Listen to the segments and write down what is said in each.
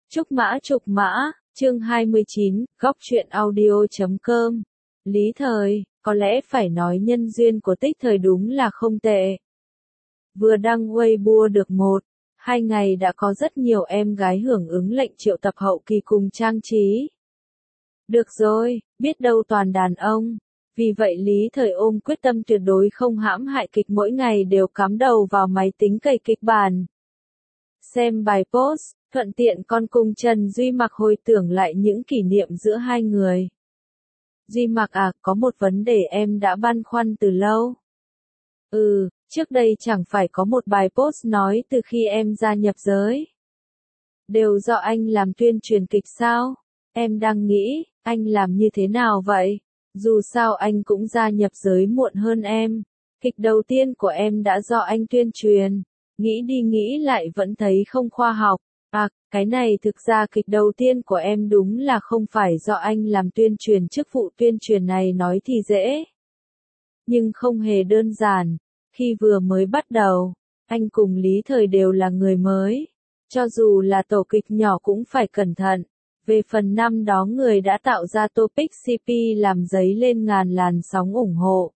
Trúc mã, chương 29, góc truyện audio.com. Lý Thời, có lẽ phải nói nhân duyên của Tích Thời đúng là không tệ. Vừa đăng Weibo được 1-2 ngày đã có rất nhiều em gái hưởng ứng lệnh triệu tập hậu kỳ cùng trang trí. Được rồi, biết đâu toàn đàn ông. Vì vậy Lý Thời ôm quyết tâm tuyệt đối không hãm hại kịch, mỗi ngày đều cắm đầu vào máy tính cày kịch bản. Xem bài post, thuận tiện con cùng Trần Duy Mặc hồi tưởng lại những kỷ niệm giữa hai người. Duy Mặc à, có một vấn đề em đã băn khoăn từ lâu. Trước đây chẳng phải có một bài post nói từ khi em gia nhập giới. Đều do anh làm tuyên truyền kịch sao? Em đang nghĩ, anh làm như thế nào vậy? Dù sao anh cũng gia nhập giới muộn hơn em. Kịch đầu tiên của em đã do anh tuyên truyền. Nghĩ đi nghĩ lại vẫn thấy không khoa học. Cái này thực ra kịch đầu tiên của em đúng là không phải do anh làm tuyên truyền, chức vụ tuyên truyền này nói thì dễ. Nhưng không hề đơn giản. Khi vừa mới bắt đầu, anh cùng Lý Thời đều là người mới. Cho dù là tổ kịch nhỏ cũng phải cẩn thận. Về phần năm đó người đã tạo ra topic CP làm dấy lên ngàn làn sóng ủng hộ.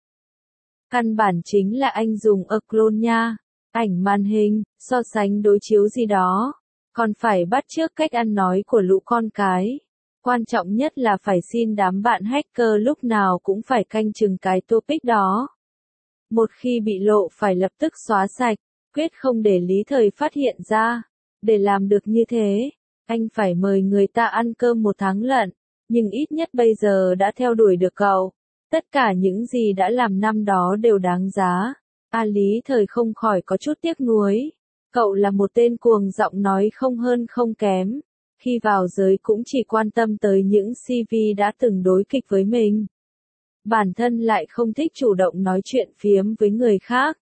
Căn bản chính là anh dùng clone nha. Ảnh màn hình, so sánh đối chiếu gì đó. Còn phải bắt chước cách ăn nói của lũ con cái. Quan trọng nhất là phải xin đám bạn hacker lúc nào cũng phải canh chừng cái topic đó. Một khi bị lộ phải lập tức xóa sạch, quyết không để Lý Thời phát hiện ra. Để làm được như thế, anh phải mời người ta ăn cơm 1 tháng lận, nhưng ít nhất bây giờ đã theo đuổi được cậu. Tất cả những gì đã làm năm đó đều đáng giá. Lý Thời không khỏi có chút tiếc nuối. Cậu là một tên cuồng giọng nói không hơn không kém. Khi vào giới cũng chỉ quan tâm tới những CV đã từng đối kịch với mình. Bản thân lại không thích chủ động nói chuyện phiếm với người khác.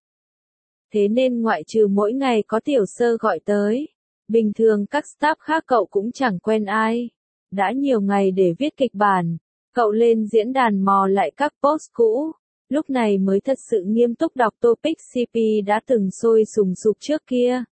Thế nên ngoại trừ mỗi ngày có tiểu sơ gọi tới, bình thường các staff khác cậu cũng chẳng quen ai. Đã nhiều ngày để viết kịch bản, cậu lên diễn đàn mò lại các post cũ. Lúc này mới thật sự nghiêm túc đọc topic CP đã từng sôi sùng sục trước kia.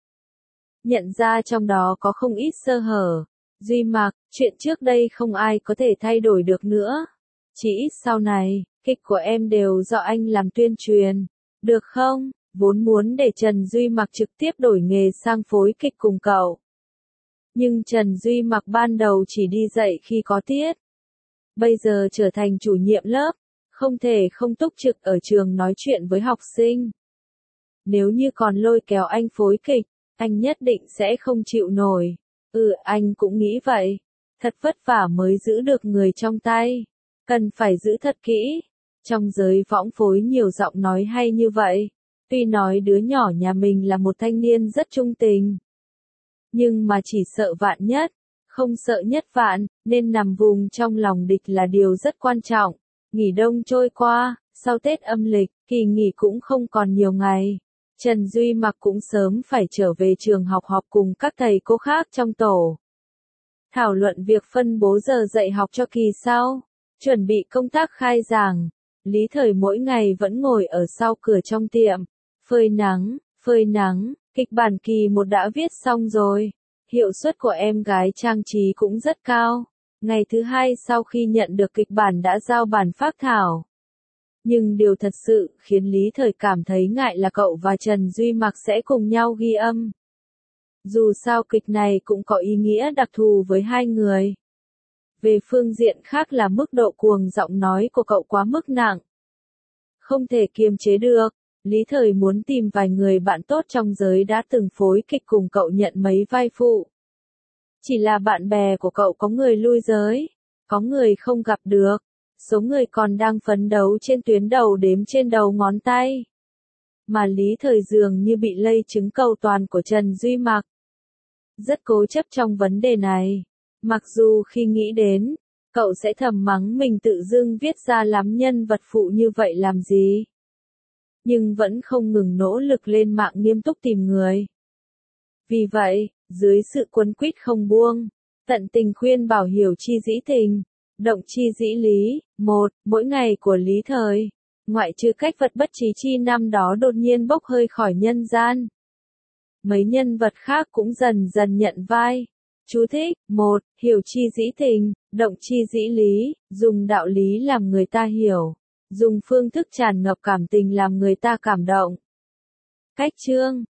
Nhận ra trong đó có không ít sơ hở. Duy Mặc, chuyện trước đây không ai có thể thay đổi được nữa. Chỉ ít sau này, kịch của em đều do anh làm tuyên truyền. Được không? Vốn muốn để Trần Duy Mặc trực tiếp đổi nghề sang phối kịch cùng cậu. Nhưng Trần Duy Mặc ban đầu chỉ đi dạy khi có tiết. Bây giờ trở thành chủ nhiệm lớp. Không thể không túc trực ở trường nói chuyện với học sinh. Nếu như còn lôi kéo anh phối kịch, anh nhất định sẽ không chịu nổi. Anh cũng nghĩ vậy. Thật vất vả mới giữ được người trong tay. Cần phải giữ thật kỹ. Trong giới võng phối nhiều giọng nói hay như vậy. Tuy nói đứa nhỏ nhà mình là một thanh niên rất trung tình. Nhưng mà chỉ sợ vạn nhất, không sợ nhất vạn, nên nằm vùng trong lòng địch là điều rất quan trọng. Nghỉ đông trôi qua, sau Tết âm lịch, kỳ nghỉ cũng không còn nhiều ngày. Trần Duy Mặc cũng sớm phải trở về trường học họp cùng các thầy cô khác trong tổ. Thảo luận việc phân bố giờ dạy học cho kỳ sau. Chuẩn bị công tác khai giảng. Lý Thời mỗi ngày vẫn ngồi ở sau cửa trong tiệm. Phơi nắng, kịch bản kỳ 1 đã viết xong rồi. Hiệu suất của em gái trang trí cũng rất cao. Ngày thứ 2 sau khi nhận được kịch bản đã giao bản phác thảo. Nhưng điều thật sự khiến Lý Thời cảm thấy ngại là cậu và Trần Duy Mặc sẽ cùng nhau ghi âm. Dù sao kịch này cũng có ý nghĩa đặc thù với hai người. Về phương diện khác là mức độ cuồng giọng nói của cậu quá mức nặng. Không thể kiềm chế được, Lý Thời muốn tìm vài người bạn tốt trong giới đã từng phối kịch cùng cậu nhận mấy vai phụ. Chỉ là bạn bè của cậu có người lui giới, có người không gặp được, số người còn đang phấn đấu trên tuyến đầu đếm trên đầu ngón tay. Mà Lý Thời dường như bị lây chứng cầu toàn của Trần Duy Mặc. Rất cố chấp trong vấn đề này. Mặc dù khi nghĩ đến, cậu sẽ thầm mắng mình tự dưng viết ra lắm nhân vật phụ như vậy làm gì. Nhưng vẫn không ngừng nỗ lực lên mạng nghiêm túc tìm người. Vì vậy, dưới sự quấn quýt không buông, tận tình khuyên bảo hiểu chi dĩ tình, động chi dĩ lý. Mỗi ngày của Lý Thời, ngoại trừ cách vật bất chí chi năm đó đột nhiên bốc hơi khỏi nhân gian. Mấy nhân vật khác cũng dần dần nhận vai. Chú thích: 1. Hiểu chi dĩ tình, động chi dĩ lý, dùng đạo lý làm người ta hiểu, dùng phương thức tràn ngập cảm tình làm người ta cảm động. Cách chương